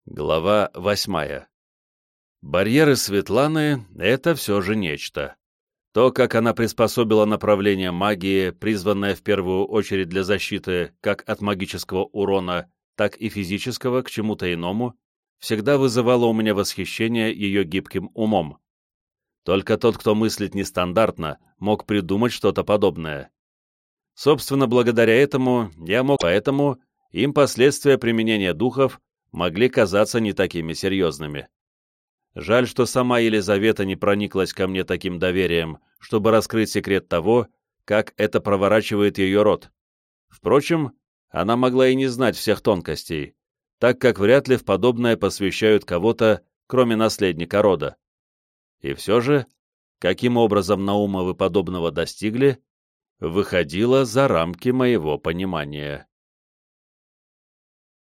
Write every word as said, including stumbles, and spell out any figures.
Глава восьмая. Барьеры Светланы — это все же нечто. То, как она приспособила направление магии, призванное в первую очередь для защиты как от магического урона, так и физического к чему-то иному, всегда вызывало у меня восхищение ее гибким умом. Только тот, кто мыслит нестандартно, мог придумать что-то подобное. Собственно, благодаря этому я мог, поэтому им последствия применения духов могли казаться не такими серьезными. Жаль, что сама Елизавета не прониклась ко мне таким доверием, чтобы раскрыть секрет того, как это проворачивает ее род. Впрочем, она могла и не знать всех тонкостей, так как вряд ли в подобное посвящают кого-то, кроме наследника рода. И все же, каким образом Наумовы подобного достигли, выходило за рамки моего понимания.